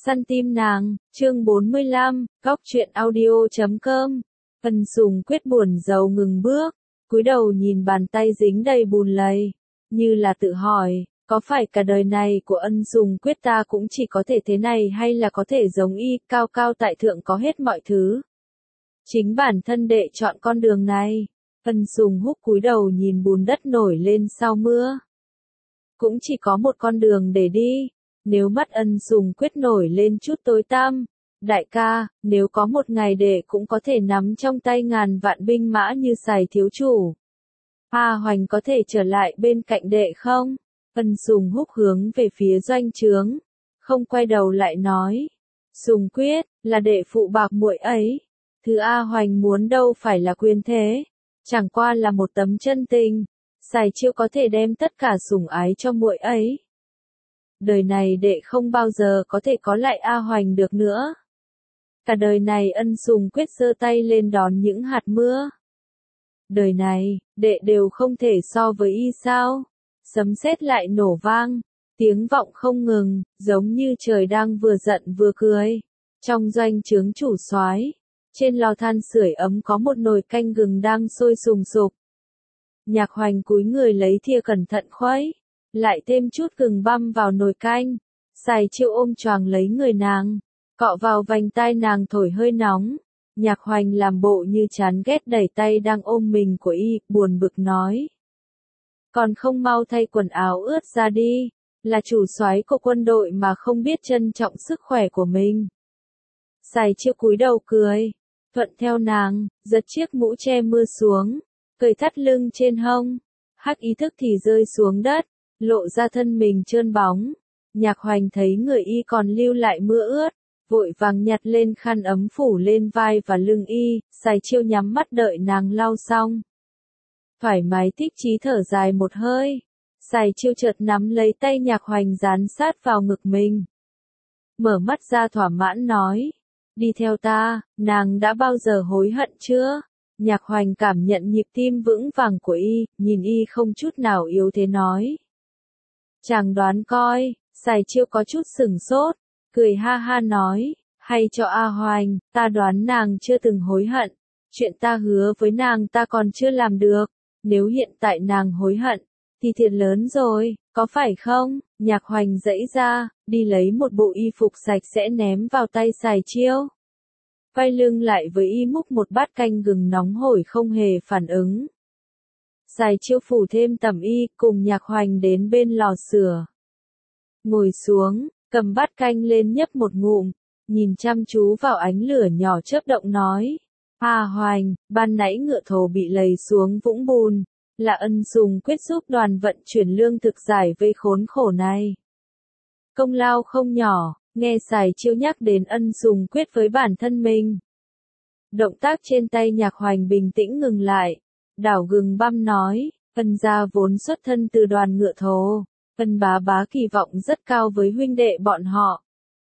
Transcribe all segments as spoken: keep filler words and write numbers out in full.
Săn tim nàng, chương bốn mươi lăm, góc truyện audio chấm com. Ân Sùng Quyết buồn rầu ngừng bước, cúi đầu nhìn bàn tay dính đầy bùn lầy, như là tự hỏi, có phải cả đời này của Ân Sùng Quyết ta cũng chỉ có thể thế này hay là có thể giống y, cao cao tại thượng có hết mọi thứ. Chính bản thân đệ chọn con đường này. Ân Sùng Húc cúi đầu nhìn bùn đất nổi lên sau mưa. Cũng chỉ có một con đường để đi. Nếu mắt Ân Sùng Quyết nổi lên chút tối tăm, đại ca, nếu có một ngày đệ cũng có thể nắm trong tay ngàn vạn binh mã như Sài thiếu chủ. A Hoành có thể trở lại bên cạnh đệ không? Ân Sùng Húc hướng về phía doanh trướng, không quay đầu lại nói. Sùng Quyết, là đệ phụ bạc muội ấy. Thứ A Hoành muốn đâu phải là quyền thế, chẳng qua là một tấm chân tình. Sài Chiêu có thể đem tất cả sủng ái cho muội ấy. Đời này đệ không bao giờ có thể có lại A Hoành được nữa. Cả đời này Ân Sùng Quyết giơ tay lên đón những hạt mưa. Đời này, đệ đều không thể so với y sao? Sấm sét lại nổ vang, tiếng vọng không ngừng, giống như trời đang vừa giận vừa cười. Trong doanh trướng chủ soái, trên lò than sưởi ấm có một nồi canh gừng đang sôi sùng sục. Nhạc Hoành cúi người lấy thìa cẩn thận khuấy, lại thêm chút gừng băm vào nồi canh. Sài Chiêu ôm choàng lấy người nàng, cọ vào vành tai nàng thổi hơi nóng. Nhạc Hoành làm bộ như chán ghét đẩy tay đang ôm mình của y, buồn bực nói. Còn không mau thay quần áo ướt ra đi, là chủ soái của quân đội mà không biết trân trọng sức khỏe của mình. Sài Chiêu cúi đầu cười, thuận theo nàng, giật chiếc mũ che mưa xuống, cởi thắt lưng trên hông, hắc ý thức thì rơi xuống đất, lộ ra thân mình trơn bóng. Nhạc Hoành thấy người y còn lưu lại mưa ướt, vội vàng nhặt lên khăn ấm phủ lên vai và lưng y. Sài Chiêu nhắm mắt đợi nàng lau xong. Thoải mái thích chí thở dài một hơi. Sài Chiêu chợt nắm lấy tay Nhạc Hoành dán sát vào ngực mình. Mở mắt ra thỏa mãn nói. Đi theo ta, nàng đã bao giờ hối hận chưa? Nhạc Hoành cảm nhận nhịp tim vững vàng của y, nhìn y không chút nào yếu thế nói. Chàng đoán coi. Sài Chiêu có chút sửng sốt, cười ha ha nói, hay cho A Hoành, ta đoán nàng chưa từng hối hận, chuyện ta hứa với nàng ta còn chưa làm được, nếu hiện tại nàng hối hận, thì thiệt lớn rồi, có phải không? Nhạc Hoành giãy ra, đi lấy một bộ y phục sạch sẽ ném vào tay Sài Chiêu. Quay lưng lại với y múc một bát canh gừng nóng hổi không hề phản ứng. Sài Chiêu phủ thêm tẩm y, cùng Nhạc Hoành đến bên lò sửa. Ngồi xuống, cầm bát canh lên nhấp một ngụm, nhìn chăm chú vào ánh lửa nhỏ chớp động nói. A Hoành, ban nãy ngựa thồ bị lầy xuống vũng bùn, là Ân Sùng Quyết giúp đoàn vận chuyển lương thực giải vây khốn khổ này. Công lao không nhỏ, nghe Sài Chiêu nhắc đến Ân Sùng Quyết với bản thân mình. Động tác trên tay Nhạc Hoành bình tĩnh ngừng lại, đảo gừng băm nói, Ân gia vốn xuất thân từ đoàn ngựa thồ. Ân bá bá kỳ vọng rất cao với huynh đệ bọn họ.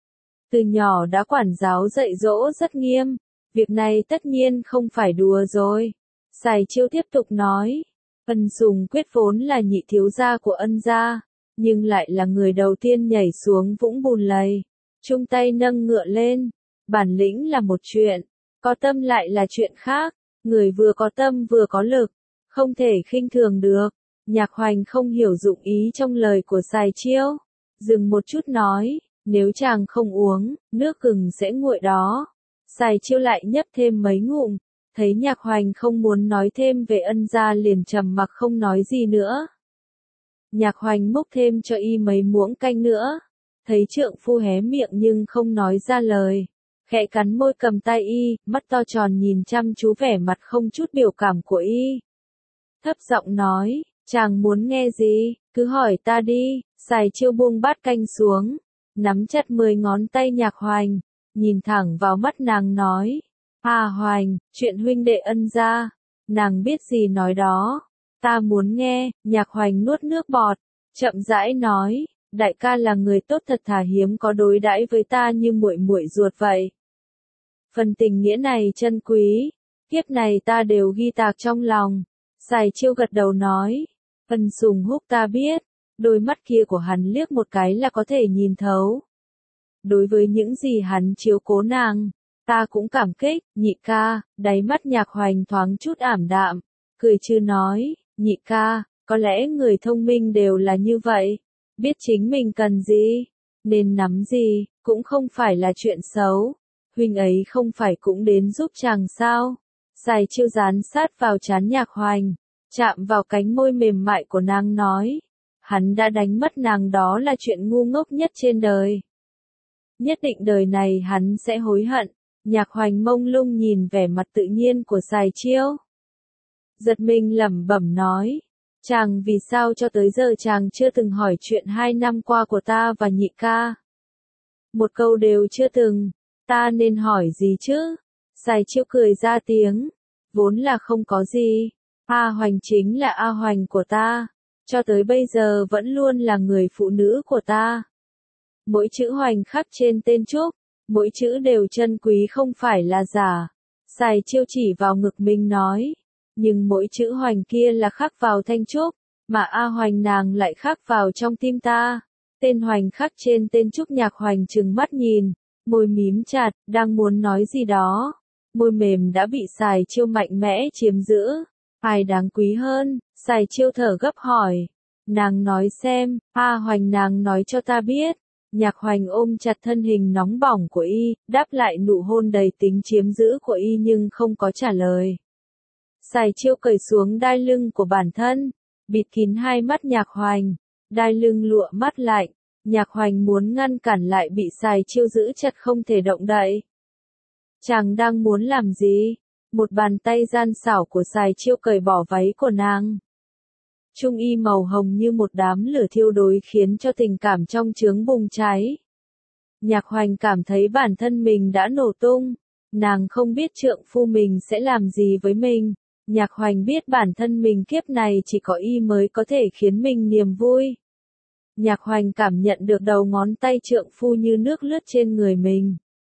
Từ nhỏ đã quản giáo dạy dỗ rất nghiêm, việc này tất nhiên không phải đùa rồi. Sài Chiêu tiếp tục nói, Ân Sùng Quyết vốn là nhị thiếu gia của Ân gia, nhưng lại là người đầu tiên nhảy xuống vũng bùn lầy, chung tay nâng ngựa lên. Bản lĩnh là một chuyện, có tâm lại là chuyện khác, người vừa có tâm vừa có lực, không thể khinh thường được. Nhạc Hoành không hiểu dụng ý trong lời của Sài Chiêu, dừng một chút nói, nếu chàng không uống, nước gừng sẽ nguội đó. Sài Chiêu lại nhấp thêm mấy ngụm, thấy Nhạc Hoành không muốn nói thêm về Ân gia liền trầm mặc không nói gì nữa. Nhạc Hoành múc thêm cho y mấy muỗng canh nữa, thấy trượng phu hé miệng nhưng không nói ra lời, khẽ cắn môi cầm tay y, mắt to tròn nhìn chăm chú vẻ mặt không chút biểu cảm của y. Thấp giọng nói, chàng muốn nghe gì, cứ hỏi ta đi. Sài Chiêu buông bát canh xuống, nắm chặt mười ngón tay Nhạc Hoành, nhìn thẳng vào mắt nàng nói. A Hoành, chuyện huynh đệ Ân gia, nàng biết gì nói đó, ta muốn nghe. Nhạc Hoành nuốt nước bọt, chậm rãi nói, đại ca là người tốt thật thà hiếm có đối đãi với ta như muội muội ruột vậy. Phần tình nghĩa này chân quý, kiếp này ta đều ghi tạc trong lòng. Sài Chiêu gật đầu nói, Ân Sùng Húc ta biết, đôi mắt kia của hắn liếc một cái là có thể nhìn thấu. Đối với những gì hắn chiếu cố nàng, ta cũng cảm kích, nhị ca, đáy mắt Nhạc Hoành thoáng chút ảm đạm, cười trừ nói, nhị ca, có lẽ người thông minh đều là như vậy, biết chính mình cần gì, nên nắm gì, cũng không phải là chuyện xấu, huynh ấy không phải cũng đến giúp chàng sao, Sài Chiêu dán sát vào trán Nhạc Hoành, chạm vào cánh môi mềm mại của nàng nói, hắn đã đánh mất nàng đó là chuyện ngu ngốc nhất trên đời. Nhất định đời này hắn sẽ hối hận. Nhạc Hoành mông lung nhìn vẻ mặt tự nhiên của Sài Chiêu. Giật mình lẩm bẩm nói, chàng vì sao cho tới giờ chàng chưa từng hỏi chuyện hai năm qua của ta và nhị ca. Một câu đều chưa từng, ta nên hỏi gì chứ? Sài Chiêu cười ra tiếng, vốn là không có gì, A Hoành chính là A Hoành của ta, cho tới bây giờ vẫn luôn là người phụ nữ của ta. Mỗi chữ Hoành khắc trên tên Trúc, mỗi chữ đều chân quý không phải là giả. Sài Chiêu chỉ vào ngực mình nói, nhưng mỗi chữ Hoành kia là khắc vào thanh Trúc, mà A Hoành nàng lại khắc vào trong tim ta. Tên Hoành khắc trên tên Trúc. Nhạc Hoành trừng mắt nhìn, môi mím chặt, đang muốn nói gì đó. Môi mềm đã bị Sài Chiêu mạnh mẽ chiếm giữ. Ai đáng quý hơn? Sài Chiêu thở gấp hỏi. Nàng nói xem, A Hoành nàng nói cho ta biết. Nhạc Hoành ôm chặt thân hình nóng bỏng của y, đáp lại nụ hôn đầy tính chiếm giữ của y nhưng không có trả lời. Sài Chiêu cởi xuống đai lưng của bản thân, bịt kín hai mắt Nhạc Hoành, đai lưng lụa mát lạnh. Nhạc Hoành muốn ngăn cản lại bị Sài Chiêu giữ chặt không thể động đậy. Chàng đang muốn làm gì? Một bàn tay gian xảo của Sài Chiêu cởi bỏ váy của nàng. Trung y màu hồng như một đám lửa thiêu đốt khiến cho tình cảm trong trướng bùng cháy. Nhạc Hoành cảm thấy bản thân mình đã nổ tung. Nàng không biết trượng phu mình sẽ làm gì với mình. Nhạc Hoành biết bản thân mình kiếp này chỉ có y mới có thể khiến mình niềm vui. Nhạc Hoành cảm nhận được đầu ngón tay trượng phu như nước lướt trên người mình.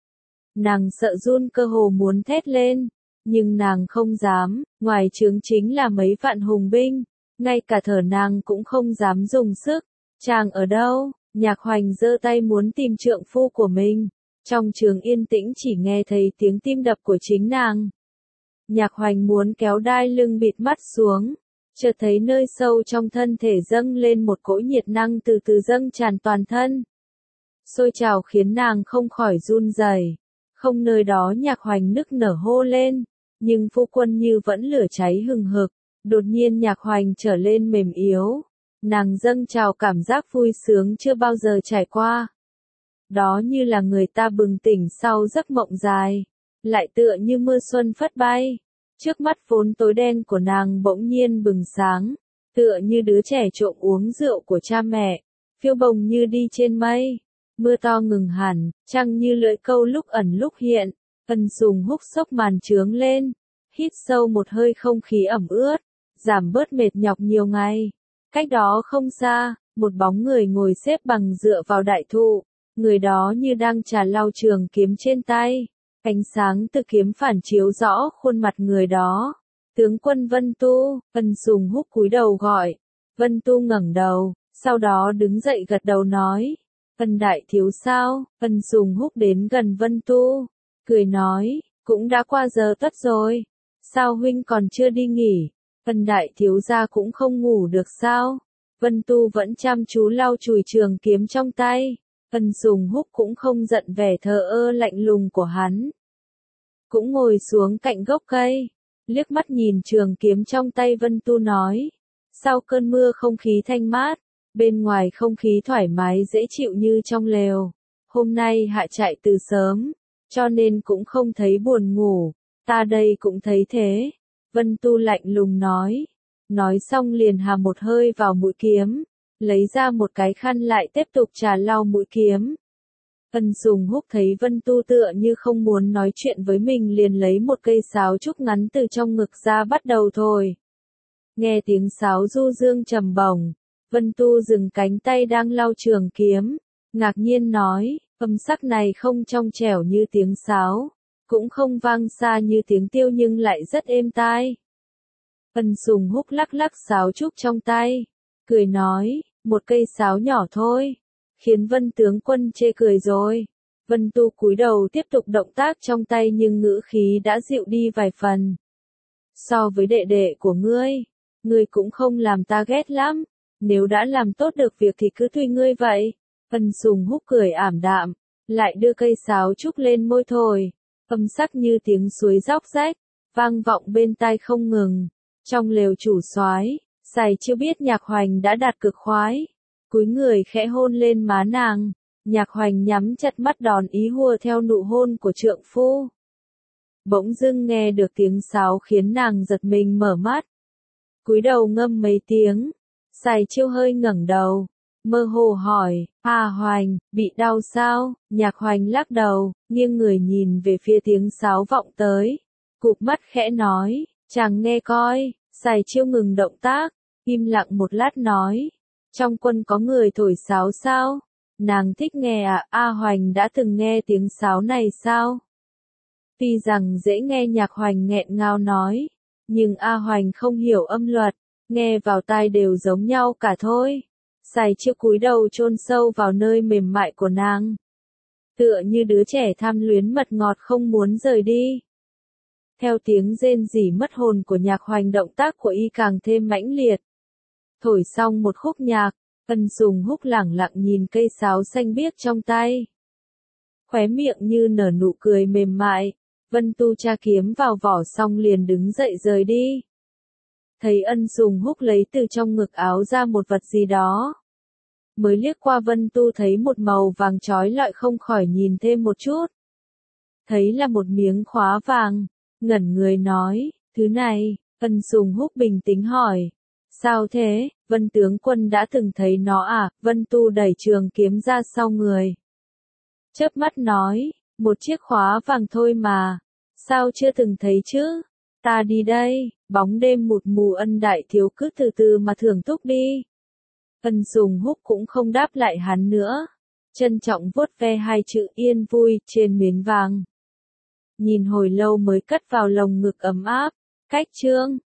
Nàng sợ run cơ hồ muốn thét lên. Nhưng nàng không dám, ngoài trướng chính là mấy vạn hùng binh. Ngay cả thở nàng cũng không dám dùng sức. Chàng ở đâu? Nhạc Hoành giơ tay muốn tìm trượng phu của mình. Trong trường yên tĩnh chỉ nghe thấy tiếng tim đập của chính nàng. Nhạc Hoành muốn kéo đai lưng bịt mắt xuống. Chợt thấy nơi sâu trong thân thể dâng lên một cỗ nhiệt năng từ từ dâng tràn toàn thân. Sôi trào khiến nàng không khỏi run rẩy. Không nơi đó Nhạc Hoành nức nở hô lên. Nhưng phu quân như vẫn lửa cháy hừng hực. Đột nhiên Nhạc Hoành trở lên mềm yếu. Nàng dâng trào cảm giác vui sướng chưa bao giờ trải qua. Đó như là người ta bừng tỉnh sau giấc mộng dài. Lại tựa như mưa xuân phất bay. Trước mắt vốn tối đen của nàng bỗng nhiên bừng sáng. Tựa như đứa trẻ trộm uống rượu của cha mẹ. Phiêu bồng như đi trên mây. Mưa to ngừng hẳn, trăng như lưỡi câu lúc ẩn lúc hiện. Ân Sùng Húc xốc màn trướng lên. Hít sâu một hơi không khí ẩm ướt. Giảm bớt mệt nhọc nhiều ngày. Cách đó không xa, một bóng người ngồi xếp bằng dựa vào đại thụ. Người đó như đang trà lau trường kiếm trên tay. Ánh sáng từ kiếm phản chiếu rõ khuôn mặt người đó. Tướng quân Vân Tu. Ân Sùng Húc cúi đầu gọi. Vân Tu ngẩng đầu, sau đó đứng dậy gật đầu nói. Ân đại thiếu sao? Ân Sùng Húc đến gần Vân Tu. Cười nói, cũng đã qua giờ tất rồi. Sao huynh còn chưa đi nghỉ? Ân đại thiếu gia cũng không ngủ được sao? Vân Tu vẫn chăm chú lau chùi trường kiếm trong tay. Ân Sùng Húc cũng không giận vẻ thờ ơ lạnh lùng của hắn. Cũng ngồi xuống cạnh gốc cây. Liếc mắt nhìn trường kiếm trong tay Vân Tu nói. Sau cơn mưa không khí thanh mát. Bên ngoài không khí thoải mái dễ chịu như trong lều. Hôm nay hạ chạy từ sớm. Cho nên cũng không thấy buồn ngủ. Ta đây cũng thấy thế. Vân Tu lạnh lùng nói. Nói xong liền hà một hơi vào mũi kiếm. Lấy ra một cái khăn lại tiếp tục trà lau mũi kiếm. Ân Sùng Húc thấy Vân Tu tựa như không muốn nói chuyện với mình liền lấy một cây sáo trúc ngắn từ trong ngực ra bắt đầu thổi. Nghe tiếng sáo du dương trầm bổng. Vân Tu dừng cánh tay đang lau trường kiếm. Ngạc nhiên nói, âm sắc này không trong trẻo như tiếng sáo. Cũng không vang xa như tiếng tiêu nhưng lại rất êm tai. Ân Sùng Húc lắc lắc sáo trúc trong tay. Cười nói, một cây sáo nhỏ thôi. Khiến Vân tướng quân chê cười rồi. Vân Tu cúi đầu tiếp tục động tác trong tay nhưng ngữ khí đã dịu đi vài phần. So với đệ đệ của ngươi, ngươi cũng không làm ta ghét lắm, nếu đã làm tốt được việc thì cứ tùy ngươi vậy. Ân Sùng Húc cười ảm đạm, lại đưa cây sáo trúc lên môi thổi, âm sắc như tiếng suối róc rách, vang vọng bên tai không ngừng. Trong lều chủ soái, Sài Chiêu biết Nhạc Hoành đã đạt cực khoái, cúi người khẽ hôn lên má nàng, Nhạc Hoành nhắm chặt mắt đòn ý hùa theo nụ hôn của trượng phu. Bỗng dưng nghe được tiếng sáo khiến nàng giật mình mở mắt. Cúi đầu ngâm mấy tiếng, Sài Chiêu hơi ngẩng đầu, mơ hồ hỏi, "A Hoành, bị đau sao?" Nhạc Hoành lắc đầu, nghiêng người nhìn về phía tiếng sáo vọng tới, cụp mắt khẽ nói, "Chàng nghe coi." Sài Chiêu ngừng động tác, im lặng một lát nói, "Trong quân có người thổi sáo sao? Nàng thích nghe à?" A Hoành đã từng nghe tiếng sáo này sao? Tuy rằng dễ nghe, Nhạc Hoành nghẹn ngào nói, nhưng A Hoành không hiểu âm luật, nghe vào tai đều giống nhau cả thôi. Sài Chiêu cúi đầu chôn sâu vào nơi mềm mại của nàng, tựa như đứa trẻ tham luyến mật ngọt không muốn rời đi. Theo tiếng rên rỉ mất hồn của Nhạc Hoành, động tác của y càng thêm mãnh liệt. Thổi xong một khúc nhạc, Ân Sùng Húc lẳng lặng nhìn cây sáo xanh biếc trong tay, khóe miệng như nở nụ cười mềm mại. Vân Tu tra kiếm vào vỏ xong liền đứng dậy rời đi. Thấy Ân Sùng Húc lấy từ trong ngực áo ra một vật gì đó, mới liếc qua Vân Tu thấy một màu vàng chói lọi không khỏi nhìn thêm một chút. Thấy là một miếng khóa vàng, ngẩn người nói, "Thứ này?" Ân Sùng Húc bình tĩnh hỏi, "Sao thế, Vân tướng quân đã từng thấy nó à?" Vân Tu đẩy trường kiếm ra sau người, chớp mắt nói, "Một chiếc khóa vàng thôi mà, sao chưa từng thấy chứ? Ta đi đây." Bóng đêm mụt mù, Ân đại thiếu cứ từ từ mà thưởng thức đi. Ân Sùng Húc cũng không đáp lại hắn nữa, trân trọng vuốt ve hai chữ yên vui trên miếng vàng. Nhìn hồi lâu mới cất vào lồng ngực ấm áp. Cách chương